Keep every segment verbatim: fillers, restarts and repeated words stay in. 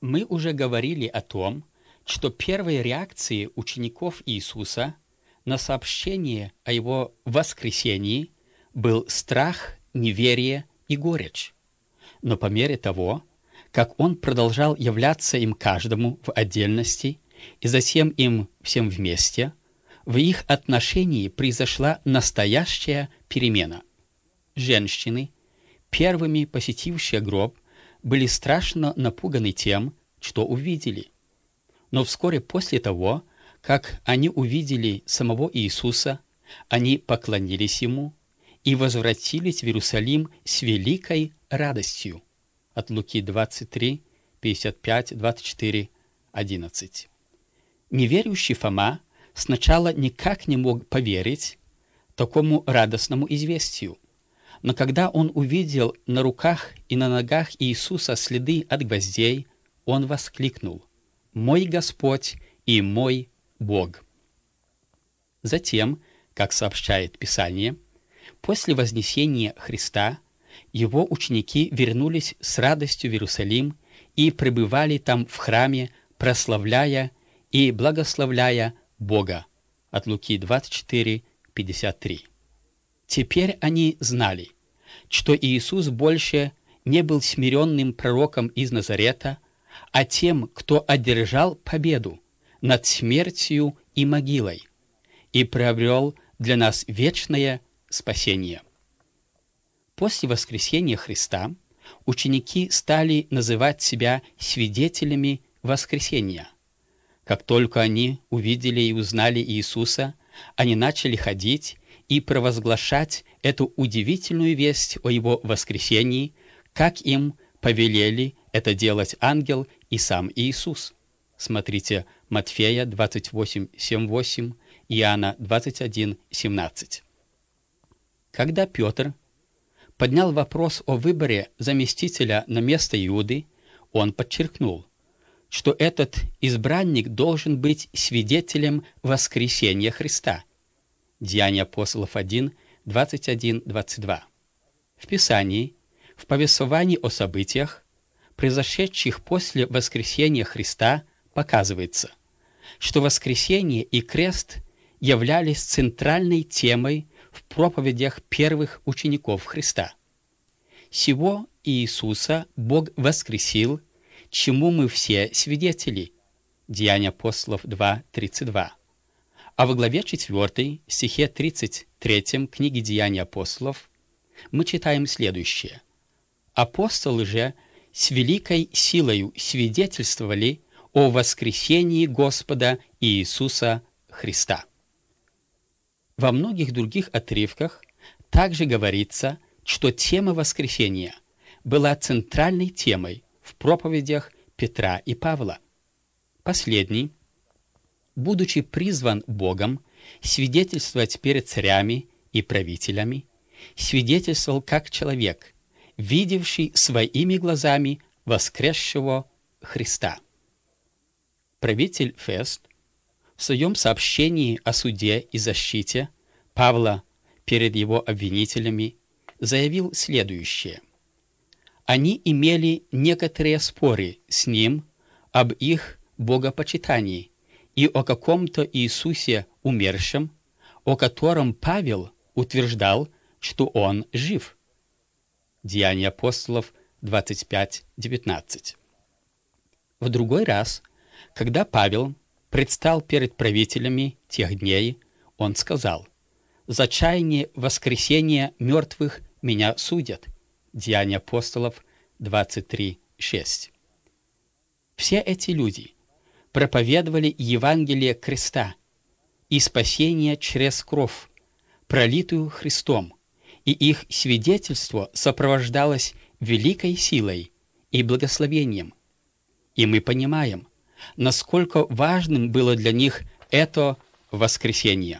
Мы уже говорили о том, что первой реакцией учеников Иисуса на сообщение о Его воскресении был страх, неверие и горечь. Но по мере того, как Он продолжал являться им каждому в отдельности и затем им всем вместе, в их отношении произошла настоящая перемена. Женщины, первыми посетившие гроб, были страшно напуганы тем, что увидели. Но вскоре после того, как они увидели самого Иисуса, они поклонились Ему и возвратились в Иерусалим с великой радостью. От Луки двадцать три, пятьдесят пять, двадцать четыре, одиннадцать. Неверующий Фома сначала никак не мог поверить такому радостному известию. Но когда он увидел на руках и на ногах Иисуса следы от гвоздей, он воскликнул: «Мой Господь и мой Бог!» Затем, как сообщает Писание, после вознесения Христа Его ученики вернулись с радостью в Иерусалим и пребывали там в храме, прославляя и благословляя Бога. От Луки двадцать четыре, пятьдесят три. Теперь они знали, что Иисус больше не был смиренным пророком из Назарета, а тем, кто одержал победу над смертью и могилой и приобрел для нас вечное спасение. После воскресения Христа ученики стали называть себя свидетелями воскресения. Как только они увидели и узнали Иисуса, они начали ходить и провозглашать эту удивительную весть о Его воскресении, как им повелели это делать ангел и сам Иисус. Смотрите Матфея двадцать восемь, семь, восемь, Иоанна двадцать один, семнадцать. Когда Петр поднял вопрос о выборе заместителя на место Иуды, он подчеркнул, что этот избранник должен быть свидетелем воскресения Христа. Деяния апостолов один, двадцать один, двадцать два. В Писании, в повествовании о событиях, произошедших после воскресения Христа, показывается, что воскресение и крест являлись центральной темой в проповедях первых учеников Христа. Сего Иисуса Бог воскресил, чему мы все свидетели. Деяния апостолов два, тридцать два. А во главе четвёртой, стихе тридцать третьем книги Деяний апостолов мы читаем следующее. «Апостолы же с великой силою свидетельствовали о воскресении Господа Иисуса Христа». Во многих других отрывках также говорится, что тема воскресения была центральной темой в проповедях Петра и Павла. Последний, будучи призван Богом свидетельствовать перед царями и правителями, свидетельствовал как человек, видевший своими глазами воскресшего Христа. Правитель Фест в своем сообщении о суде и защите Павла перед его обвинителями заявил следующее. Они имели некоторые споры с ним об их богопочитании и о каком-то Иисусе умершем, о котором Павел утверждал, что он жив. Деяния апостолов двадцать пять, девятнадцать. В другой раз, когда Павел предстал перед правителями тех дней, он сказал: «За чаяние воскресения мертвых меня судят». Деяния апостолов двадцать три, шесть. Все эти люди проповедовали Евангелие креста и спасение через кровь, пролитую Христом, и их свидетельство сопровождалось великой силой и благословением. И мы понимаем, насколько важным было для них это воскресение.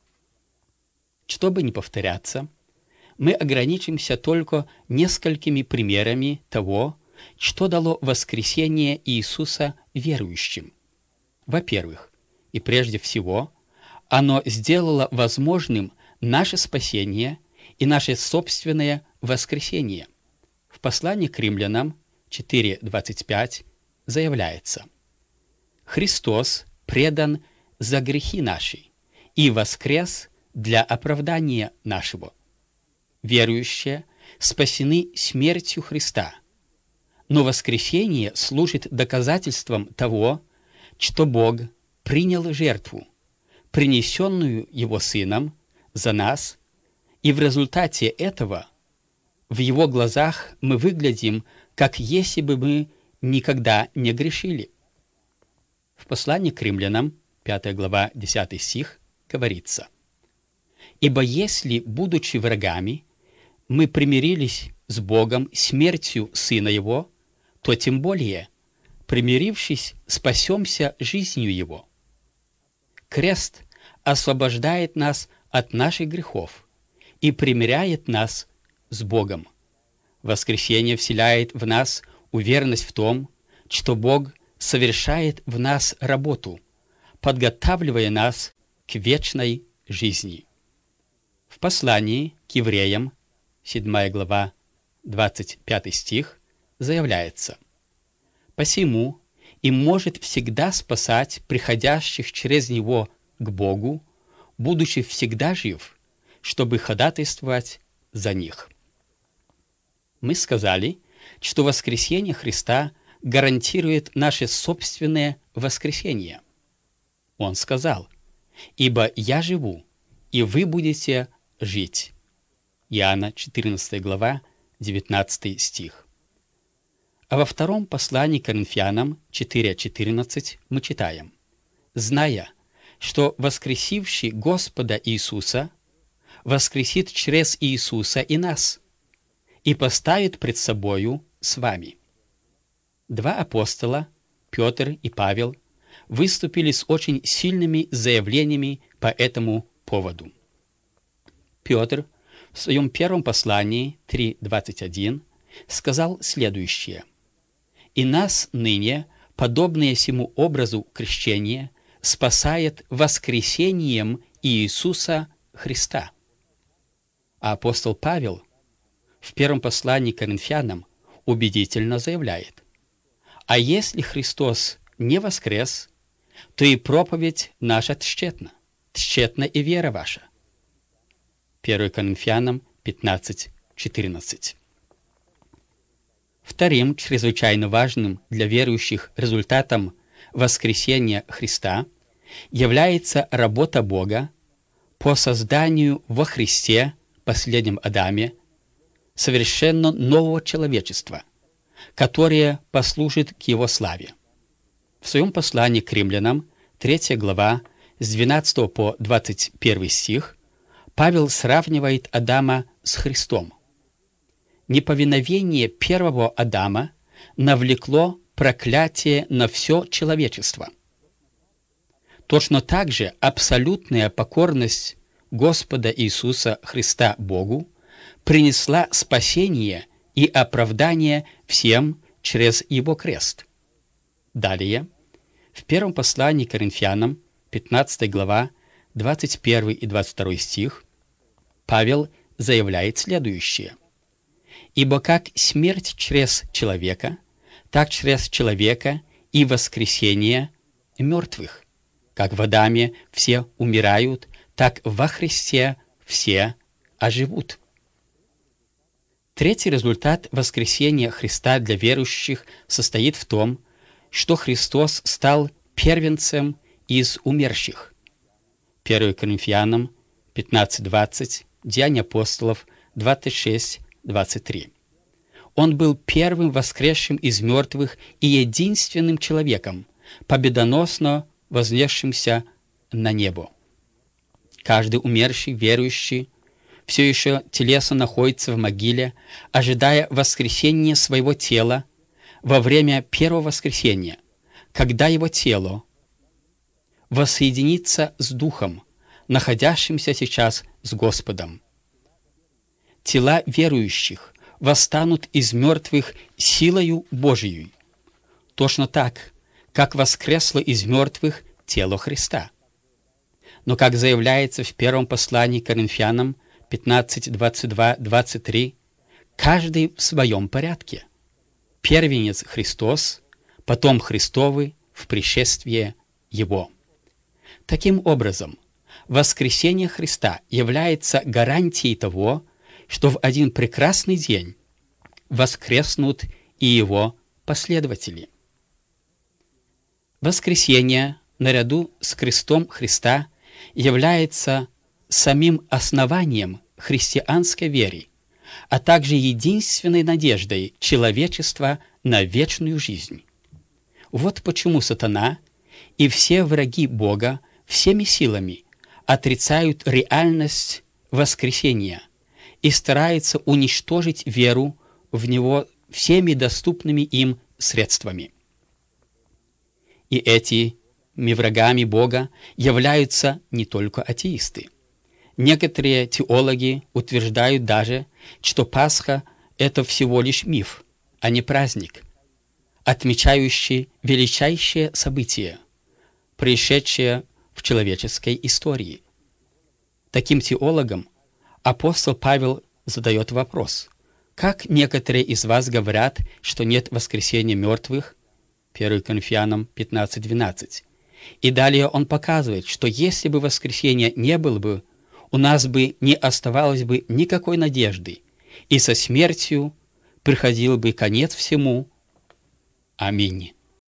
Чтобы не повторяться, мы ограничимся только несколькими примерами того, что дало воскресение Иисуса верующим. Во-первых, и прежде всего, оно сделало возможным наше спасение и наше собственное воскресение. В послании к римлянам четыре, двадцать пять заявляется: «Христос предан за грехи наши и воскрес для оправдания нашего. Верующие спасены смертью Христа, но воскресение служит доказательством того, что Бог принял жертву, принесенную Его Сыном за нас, и в результате этого в Его глазах мы выглядим, как если бы мы никогда не грешили». В послании к римлянам, пятая глава, десятый стих, говорится: «Ибо если, будучи врагами, мы примирились с Богом смертью Сына Его, то тем более, примирившись, спасемся жизнью Его». Крест освобождает нас от наших грехов и примиряет нас с Богом. Воскресение вселяет в нас уверенность в том, что Бог совершает в нас работу, подготавливая нас к вечной жизни. В послании к евреям, седьмая глава, двадцать пятый стих, заявляется: «Посему и может всегда спасать приходящих через Него к Богу, будучи всегда жив, чтобы ходатайствовать за них». Мы сказали, что воскресение Христа гарантирует наше собственное воскресение. Он сказал: «Ибо я живу, и вы будете жить». Иоанна четырнадцатая глава, девятнадцатый стих. А во втором послании к Коринфянам четыре четырнадцать мы читаем: «Зная, что воскресивший Господа Иисуса воскресит через Иисуса и нас, и поставит пред собою с вами». Два апостола, Петр и Павел, выступили с очень сильными заявлениями по этому поводу. Петр в своем первом послании три двадцать один сказал следующее: «И нас ныне, подобные сему образу крещения, спасает воскресением Иисуса Христа». А апостол Павел в первом послании к Коринфянам убедительно заявляет: «А если Христос не воскрес, то и проповедь наша тщетна, тщетна и вера ваша». первое Коринфянам пятнадцать четырнадцать. Вторым чрезвычайно важным для верующих результатом воскресения Христа является работа Бога по созданию во Христе, последнем Адаме, совершенно нового человечества, которое послужит к Его славе. В своем послании к римлянам, третья глава, с двенадцатого по двадцать первый стих, Павел сравнивает Адама с Христом. Неповиновение первого Адама навлекло проклятие на все человечество. Точно так же абсолютная покорность Господа Иисуса Христа Богу принесла спасение и оправдание всем через Его крест. Далее, в первом послании к Коринфянам, пятнадцатая глава, двадцать первый и двадцать второй стих, Павел заявляет следующее: «Ибо как смерть через человека, так через человека и воскресение мертвых. Как в Адаме все умирают, так во Христе все оживут». Третий результат воскресения Христа для верующих состоит в том, что Христос стал первенцем из умерших. первое Коринфянам пятнадцать двадцать, Деяния апостолов двадцать шесть двадцать три. Он был первым воскресшим из мертвых и единственным человеком, победоносно вознесшимся на небо. Каждый умерший верующий все еще телесно находится в могиле, ожидая воскресения своего тела во время первого воскресения, когда его тело воссоединится с Духом, находящимся сейчас с Господом. Тела верующих восстанут из мертвых силою Божией, точно так, как воскресло из мертвых тело Христа. Но, как заявляется в первом послании к Коринфянам пятнадцать двадцать два двадцать три, каждый в своем порядке. Первенец Христос, потом Христовы в пришествие Его. Таким образом, воскресение Христа является гарантией того, что в один прекрасный день воскреснут и Его последователи. Воскресение, наряду с крестом Христа, является самим основанием христианской веры, а также единственной надеждой человечества на вечную жизнь. Вот почему сатана и все враги Бога всеми силами отрицают реальность воскресения и стараются уничтожить веру в Него всеми доступными им средствами. И этими врагами Бога являются не только атеисты. Некоторые теологи утверждают даже, что Пасха – это всего лишь миф, а не праздник, отмечающий величайшее событие, происшедшее в человеческой истории. Таким теологам апостол Павел задает вопрос: как некоторые из вас говорят, что нет воскресения мертвых? первое Коринфянам пятнадцать двенадцать. И далее он показывает, что если бы воскресения не было бы, у нас бы не оставалось бы никакой надежды, и со смертью приходил бы конец всему. Аминь.